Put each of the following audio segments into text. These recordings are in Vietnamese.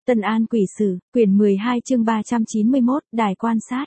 Tân An Quỷ Sử, quyển 12 chương 391, Đài Quan Sát.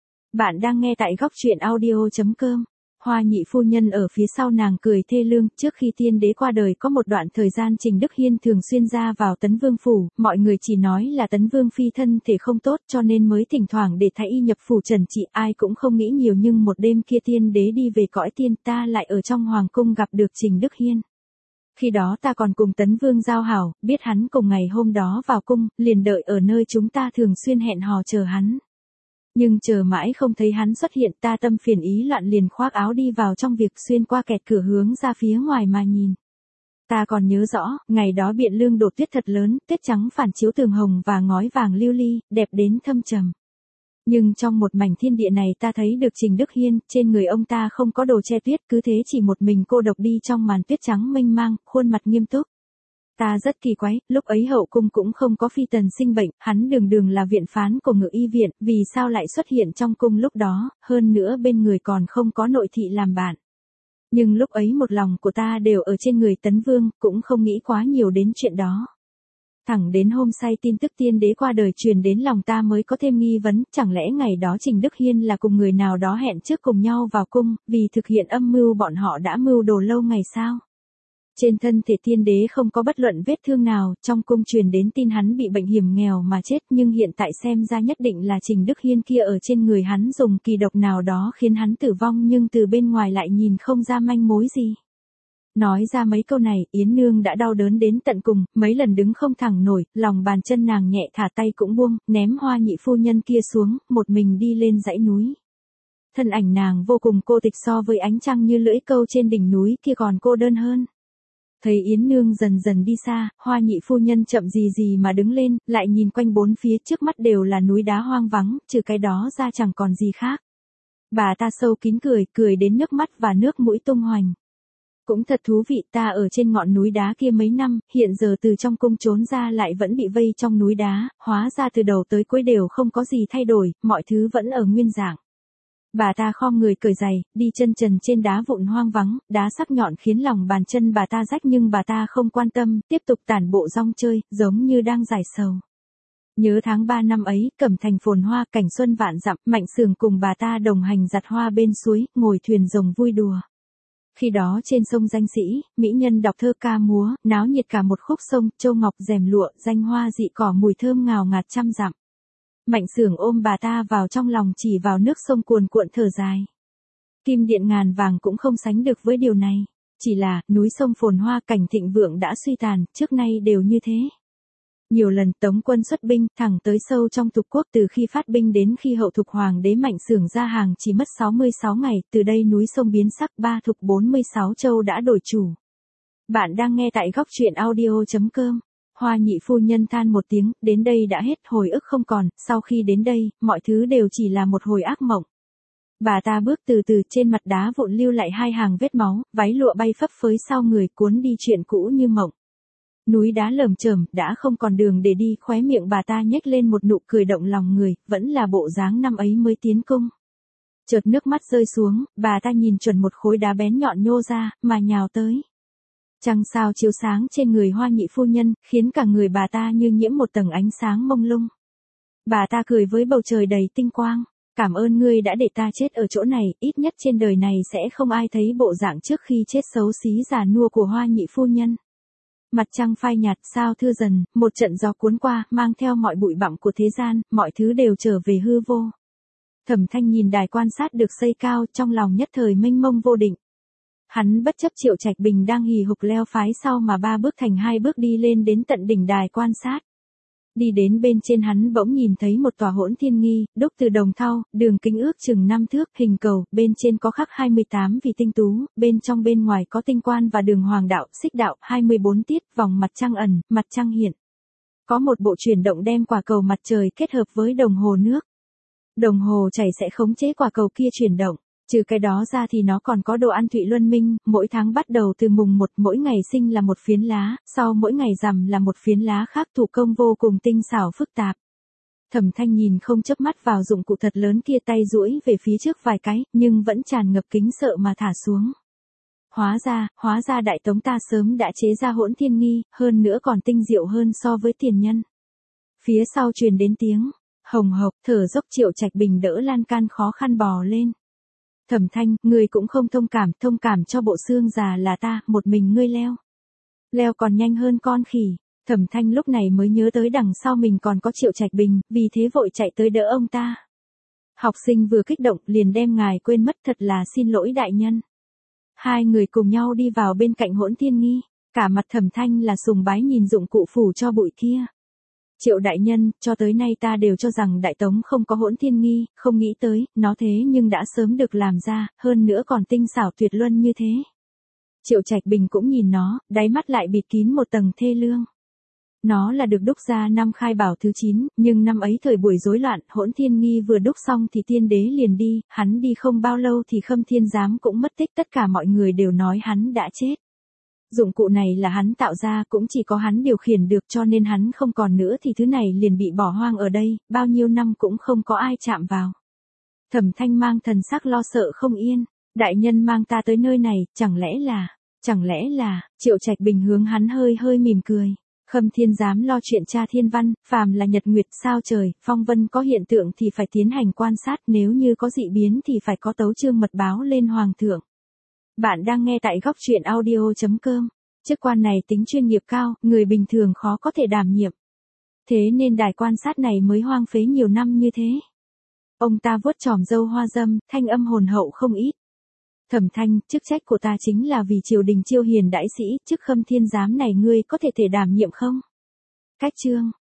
Bạn đang nghe tại góc truyện audio.com. Hoa nhị phu nhân ở phía sau nàng cười thê lương, trước khi tiên đế qua đời có một đoạn thời gian Trình Đức Hiên thường xuyên ra vào Tấn Vương phủ, mọi người chỉ nói là Tấn Vương phi thân thể không tốt cho nên mới thỉnh thoảng để thái y nhập phủ trần trị, ai cũng không nghĩ nhiều, nhưng một đêm kia tiên đế đi về cõi tiên, ta lại ở trong hoàng cung gặp được Trình Đức Hiên. Khi đó ta còn cùng Tấn Vương giao hảo, biết hắn cùng ngày hôm đó vào cung, liền đợi ở nơi chúng ta thường xuyên hẹn hò chờ hắn. Nhưng chờ mãi không thấy hắn xuất hiện, ta tâm phiền ý loạn liền khoác áo đi vào trong việc, xuyên qua kẹt cửa hướng ra phía ngoài mà nhìn. Ta còn nhớ rõ, ngày đó Biện Lương đổ tuyết thật lớn, tuyết trắng phản chiếu tường hồng và ngói vàng lưu ly, đẹp đến thâm trầm. Nhưng trong một mảnh thiên địa này ta thấy được Trình Đức Hiên, trên người ông ta không có đồ che tuyết, cứ thế chỉ một mình cô độc đi trong màn tuyết trắng mênh mang, khuôn mặt nghiêm túc. Ta rất kỳ quái, lúc ấy hậu cung cũng không có phi tần sinh bệnh, hắn đường đường là viện phán của Ngự Y viện, vì sao lại xuất hiện trong cung lúc đó, hơn nữa bên người còn không có nội thị làm bạn. Nhưng lúc ấy một lòng của ta đều ở trên người Tấn Vương, cũng không nghĩ quá nhiều đến chuyện đó. Thẳng đến hôm say tin tức tiên đế qua đời truyền đến lòng ta mới có thêm nghi vấn, chẳng lẽ ngày đó Trình Đức Hiên là cùng người nào đó hẹn trước cùng nhau vào cung, vì thực hiện âm mưu bọn họ đã mưu đồ lâu ngày sao? Trên thân thể tiên đế không có bất luận vết thương nào, trong cung truyền đến tin hắn bị bệnh hiểm nghèo mà chết, nhưng hiện tại xem ra nhất định là Trình Đức Hiên kia ở trên người hắn dùng kỳ độc nào đó khiến hắn tử vong, nhưng từ bên ngoài lại nhìn không ra manh mối gì. Nói ra mấy câu này, Yến Nương đã đau đớn đến tận cùng, mấy lần đứng không thẳng nổi, lòng bàn chân nàng nhẹ thả tay cũng buông, ném Hoa nhị phu nhân kia xuống, một mình đi lên dãy núi. Thân ảnh nàng vô cùng cô tịch, so với ánh trăng như lưỡi câu trên đỉnh núi kia còn cô đơn hơn. Thấy Yến Nương dần dần đi xa, Hoa nhị phu nhân chậm gì mà đứng lên, lại nhìn quanh bốn phía, trước mắt đều là núi đá hoang vắng, trừ cái đó ra chẳng còn gì khác. Bà ta sâu kín cười đến nước mắt và nước mũi tung hoành. Cũng thật thú vị, ta ở trên ngọn núi đá kia mấy năm, hiện giờ từ trong cung trốn ra lại vẫn bị vây trong núi đá, hóa ra từ đầu tới cuối đều không có gì thay đổi, mọi thứ vẫn ở nguyên dạng. Bà ta khom người cởi giày, đi chân trần trên đá vụn hoang vắng, đá sắc nhọn khiến lòng bàn chân bà ta rách, nhưng bà ta không quan tâm, tiếp tục tản bộ rong chơi, giống như đang giải sầu. Nhớ tháng 3 năm ấy, Cẩm Thành phồn hoa, cảnh xuân vạn dặm, Mạnh Sường cùng bà ta đồng hành giặt hoa bên suối, ngồi thuyền rồng vui đùa. Khi đó trên sông Danh Sĩ, mỹ nhân đọc thơ ca múa, náo nhiệt cả một khúc sông, châu ngọc rèm lụa, danh hoa dị cỏ, mùi thơm ngào ngạt trăm dặm. Mạnh Sường ôm bà ta vào trong lòng, chỉ vào nước sông cuồn cuộn thở dài. Kim điện ngàn vàng cũng không sánh được với điều này. Chỉ là, núi sông phồn hoa cảnh thịnh vượng đã suy tàn, trước nay đều như thế. Nhiều lần Tống quân xuất binh, thẳng tới sâu trong Thục quốc, từ khi phát binh đến khi hậu Thục hoàng đế Mạnh Sường ra hàng chỉ mất 66 ngày, từ đây núi sông biến sắc, 3 Thục 46 châu đã đổi chủ. Bạn đang nghe tại góc truyện audio.com. Hoa nhị phu nhân than một tiếng, đến đây đã hết, hồi ức không còn, sau khi đến đây, mọi thứ đều chỉ là một hồi ác mộng. Bà ta bước từ từ, trên mặt đá vụn lưu lại 2 hàng vết máu, váy lụa bay phấp phới sau người, cuốn đi chuyện cũ như mộng. Núi đá lởm chởm, đã không còn đường để đi, khóe miệng bà ta nhếch lên một nụ cười động lòng người, vẫn là bộ dáng năm ấy mới tiến cung. Chợt nước mắt rơi xuống, bà ta nhìn chuẩn một khối đá bén nhọn nhô ra, mà nhào tới. Trăng sao chiếu sáng trên người Hoa nhị phu nhân, khiến cả người bà ta như nhiễm một tầng ánh sáng mông lung. Bà ta cười với bầu trời đầy tinh quang. Cảm ơn ngươi đã để ta chết ở chỗ này, ít nhất trên đời này sẽ không ai thấy bộ dạng trước khi chết xấu xí già nua của Hoa nhị phu nhân. Mặt trăng phai nhạt, sao thưa dần, một trận gió cuốn qua, mang theo mọi bụi bặm của thế gian, mọi thứ đều trở về hư vô. Thẩm Thanh nhìn đài quan sát được xây cao, trong lòng nhất thời mênh mông vô định. Hắn bất chấp Triệu Trạch Bình đang hì hục leo phái sau mà 3 bước thành 2 bước đi lên đến tận đỉnh đài quan sát. Đi đến bên trên hắn bỗng nhìn thấy một tòa Hỗn Thiên Nghi, đúc từ đồng thau, đường kính ước chừng 5 thước, hình cầu, bên trên có khắc 28 vì tinh tú, bên trong bên ngoài có tinh quan và đường hoàng đạo, xích đạo, 24 tiết, vòng mặt trăng ẩn, mặt trăng hiện. Có một bộ chuyển động đem quả cầu mặt trời kết hợp với đồng hồ nước. Đồng hồ chảy sẽ khống chế quả cầu kia chuyển động. Trừ cái đó ra thì nó còn có đồ ăn Thụy Luân Minh, mỗi tháng bắt đầu từ mùng 1, mỗi ngày sinh là một phiến lá, sau mỗi ngày rằm là một phiến lá khác, thủ công vô cùng tinh xảo phức tạp. Thẩm Thanh nhìn không chớp mắt vào dụng cụ thật lớn kia, tay duỗi về phía trước vài cái, nhưng vẫn tràn ngập kính sợ mà thả xuống. Hóa ra Đại Tống ta sớm đã chế ra Hỗn Thiên Nghi, hơn nữa còn tinh diệu hơn so với tiền nhân. Phía sau truyền đến tiếng hồng hộc, thở dốc. Triệu Trạch Bình đỡ lan can khó khăn bò lên. Thẩm Thanh, ngươi cũng không thông cảm cho bộ xương già là ta, một mình ngươi leo. Leo còn nhanh hơn con khỉ. Thẩm Thanh lúc này mới nhớ tới đằng sau mình còn có Triệu Trạch Bình, vì thế vội chạy tới đỡ ông ta. Học sinh vừa kích động liền đem ngài quên mất, thật là xin lỗi đại nhân. Hai người cùng nhau đi vào bên cạnh Hỗn Thiên Nghi, cả mặt Thẩm Thanh là sùng bái nhìn dụng cụ phủ cho bụi kia. Triệu đại nhân, cho tới nay ta đều cho rằng Đại Tống không có Hỗn Thiên Nghi, không nghĩ tới, nó thế nhưng đã sớm được làm ra, hơn nữa còn tinh xảo tuyệt luân như thế. Triệu Trạch Bình cũng nhìn nó, đáy mắt lại bịt kín một tầng thê lương. Nó là được đúc ra năm Khai Bảo thứ 9, nhưng năm ấy thời buổi rối loạn, Hỗn Thiên Nghi vừa đúc xong thì tiên đế liền đi, hắn đi không bao lâu thì Khâm Thiên Giám cũng mất tích, tất cả mọi người đều nói hắn đã chết. Dụng cụ này là hắn tạo ra, cũng chỉ có hắn điều khiển được, cho nên hắn không còn nữa thì thứ này liền bị bỏ hoang ở đây, bao nhiêu năm cũng không có ai chạm vào. Thẩm Thanh mang thần sắc lo sợ không yên, đại nhân mang ta tới nơi này, chẳng lẽ là, Triệu Trạch Bình hướng hắn hơi hơi mỉm cười. Khâm Thiên Giám lo chuyện tra thiên văn, phàm là nhật nguyệt sao trời, phong vân có hiện tượng thì phải tiến hành quan sát, nếu như có dị biến thì phải có tấu chương mật báo lên hoàng thượng. Bạn đang nghe tại góc truyện audio.com. Chức quan này tính chuyên nghiệp cao, người bình thường khó có thể đảm nhiệm. Thế nên đài quan sát này mới hoang phế nhiều năm như thế. Ông ta vuốt chòm râu hoa dâm, thanh âm hồn hậu không ít. Thẩm Thanh, chức trách của ta chính là vì triều đình chiêu hiền đãi sĩ, chức Khâm Thiên Giám này ngươi có thể đảm nhiệm không? Cách chương.